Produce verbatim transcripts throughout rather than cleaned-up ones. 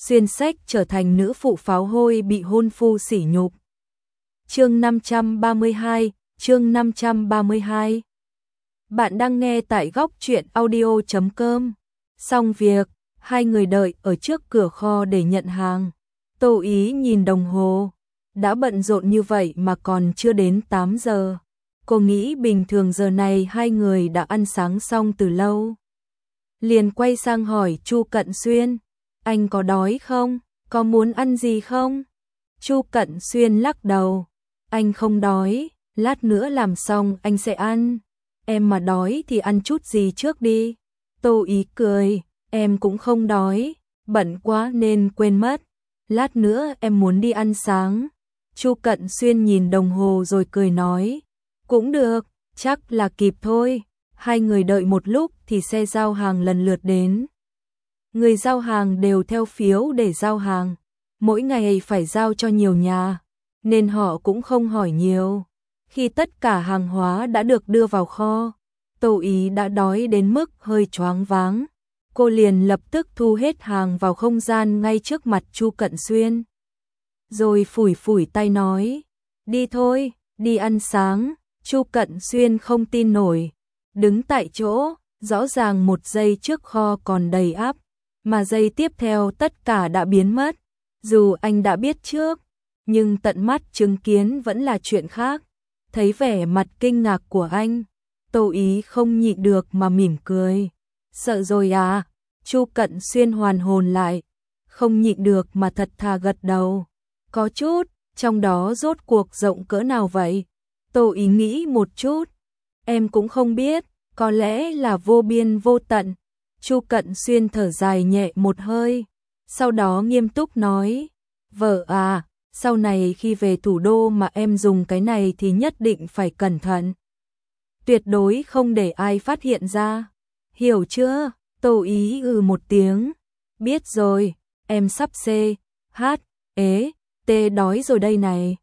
xuyên sách trở thành nữ phụ pháo hôi bị hôn phu sỉ nhục. Chương năm trăm ba mươi hai, chương năm trăm ba mươi hai. Bạn đang nghe tại góc truyện audio chấm com. Xong việc, hai người đợi ở trước cửa kho để nhận hàng. Tô Ý nhìn đồng hồ, đã bận rộn như vậy mà còn chưa đến tám giờ. Cô nghĩ bình thường giờ này hai người đã ăn sáng xong từ lâu. Liền quay sang hỏi Chu Cận Xuyên, anh có đói không? Có muốn ăn gì không? Chu Cận Xuyên lắc đầu, anh không đói, lát nữa làm xong anh sẽ ăn. Em mà đói thì ăn chút gì trước đi. Tô Ý cười, em cũng không đói, bận quá nên quên mất. Lát nữa em muốn đi ăn sáng. Chu Cận Xuyên nhìn đồng hồ rồi cười nói, cũng được, chắc là kịp thôi. Hai người đợi một lúc thì xe giao hàng lần lượt đến. Người giao hàng đều theo phiếu để giao hàng, mỗi ngày phải giao cho nhiều nhà, nên họ cũng không hỏi nhiều. Khi tất cả hàng hóa đã được đưa vào kho, Tô Ý đã đói đến mức hơi choáng váng. Cô liền lập tức thu hết hàng vào không gian ngay trước mặt Chu Cận Xuyên. Rồi phủi phủi tay nói, đi thôi, đi ăn sáng. Chu Cận Xuyên không tin nổi, đứng tại chỗ, rõ ràng một giây trước kho còn đầy ắp, mà giây tiếp theo tất cả đã biến mất. Dù anh đã biết trước, nhưng tận mắt chứng kiến vẫn là chuyện khác. Thấy vẻ mặt kinh ngạc của anh, Tô Ý không nhịn được mà mỉm cười. Sợ rồi à? Chu Cận Xuyên hoàn hồn lại, không nhịn được mà thật thà gật đầu. Có chút, trong đó rốt cuộc rộng cỡ nào vậy? Tô Ý nghĩ một chút, em cũng không biết, có lẽ là vô biên vô tận. Chu Cận Xuyên thở dài nhẹ một hơi, sau đó nghiêm túc nói, vợ à, sau này khi về thủ đô mà em dùng cái này thì nhất định phải cẩn thận. Tuyệt đối không để ai phát hiện ra, hiểu chưa? Tô Ý ừ một tiếng, biết rồi, em sắp xê, hát, ế, tê đói rồi đây này.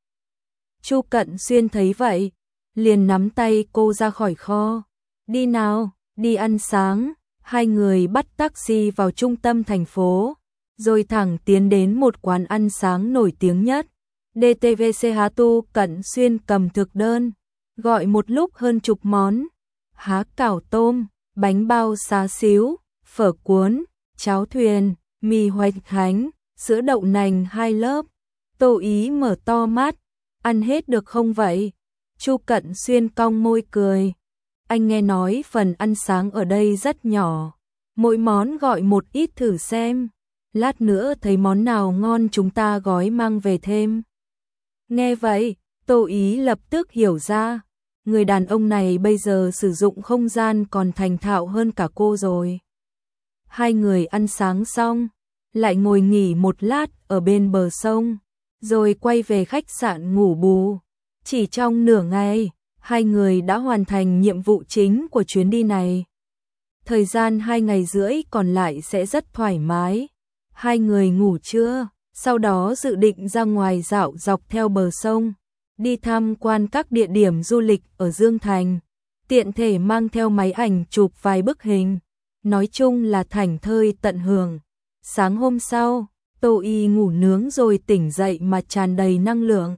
Chu Cận Xuyên thấy vậy, liền nắm tay cô ra khỏi kho. Đi nào, đi ăn sáng. Hai người bắt taxi vào trung tâm thành phố, rồi thẳng tiến đến một quán ăn sáng nổi tiếng nhất. đê tê vê xê Há Tu Cận Xuyên cầm thực đơn, gọi một lúc hơn chục món. Há cảo tôm, bánh bao xá xíu, phở cuốn, cháo thuyền, mì hoạch thánh, sữa đậu nành hai lớp. Tô Ý mở to mắt, ăn hết được không vậy? Chu Cận Xuyên cong môi cười. Anh nghe nói phần ăn sáng ở đây rất nhỏ, mỗi món gọi một ít thử xem. Lát nữa thấy món nào ngon chúng ta gói mang về thêm. Nghe vậy, Tô Ý lập tức hiểu ra, người đàn ông này bây giờ sử dụng không gian còn thành thạo hơn cả cô rồi. Hai người ăn sáng xong, lại ngồi nghỉ một lát ở bên bờ sông, rồi quay về khách sạn ngủ bù. Chỉ trong nửa ngày, hai người đã hoàn thành nhiệm vụ chính của chuyến đi này. Thời gian hai ngày rưỡi còn lại sẽ rất thoải mái. Hai người ngủ trưa, sau đó dự định ra ngoài dạo dọc theo bờ sông, đi tham quan các địa điểm du lịch ở Dương Thành, tiện thể mang theo máy ảnh chụp vài bức hình. Nói chung là thảnh thơi tận hưởng. Sáng hôm sau, Tô Y ngủ nướng rồi tỉnh dậy mà tràn đầy năng lượng.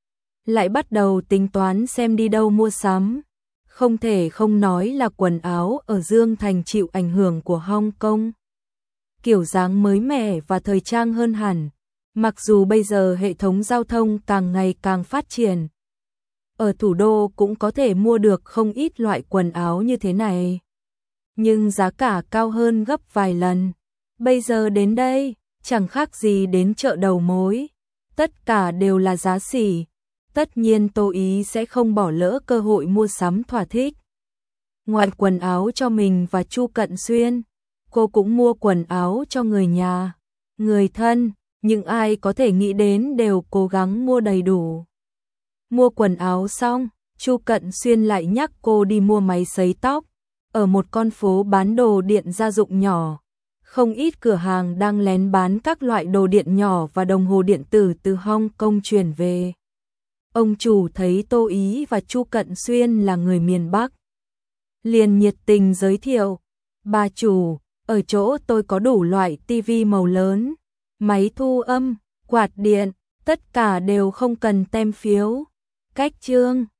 Lại bắt đầu tính toán xem đi đâu mua sắm. Không thể không nói là quần áo ở Dương Thành chịu ảnh hưởng của Hong Kong. Kiểu dáng mới mẻ và thời trang hơn hẳn. Mặc dù bây giờ hệ thống giao thông càng ngày càng phát triển, ở thủ đô cũng có thể mua được không ít loại quần áo như thế này, nhưng giá cả cao hơn gấp vài lần. Bây giờ đến đây, chẳng khác gì đến chợ đầu mối. Tất cả đều là giá sỉ. Tất nhiên Tô Ý sẽ không bỏ lỡ cơ hội mua sắm thỏa thích. Ngoài quần áo cho mình và Chu Cận Xuyên, cô cũng mua quần áo cho người nhà, người thân, nhưng ai có thể nghĩ đến đều cố gắng mua đầy đủ. Mua quần áo xong, Chu Cận Xuyên lại nhắc cô đi mua máy sấy tóc. Ở một con phố bán đồ điện gia dụng nhỏ, không ít cửa hàng đang lén bán các loại đồ điện nhỏ và đồng hồ điện tử từ Hong Kong chuyển về. Ông chủ thấy Tô Ý và Chu Cận Xuyên là người miền Bắc, liền nhiệt tình giới thiệu, bà chủ, ở chỗ tôi có đủ loại tivi màu lớn, máy thu âm, quạt điện, tất cả đều không cần tem phiếu. Cách chương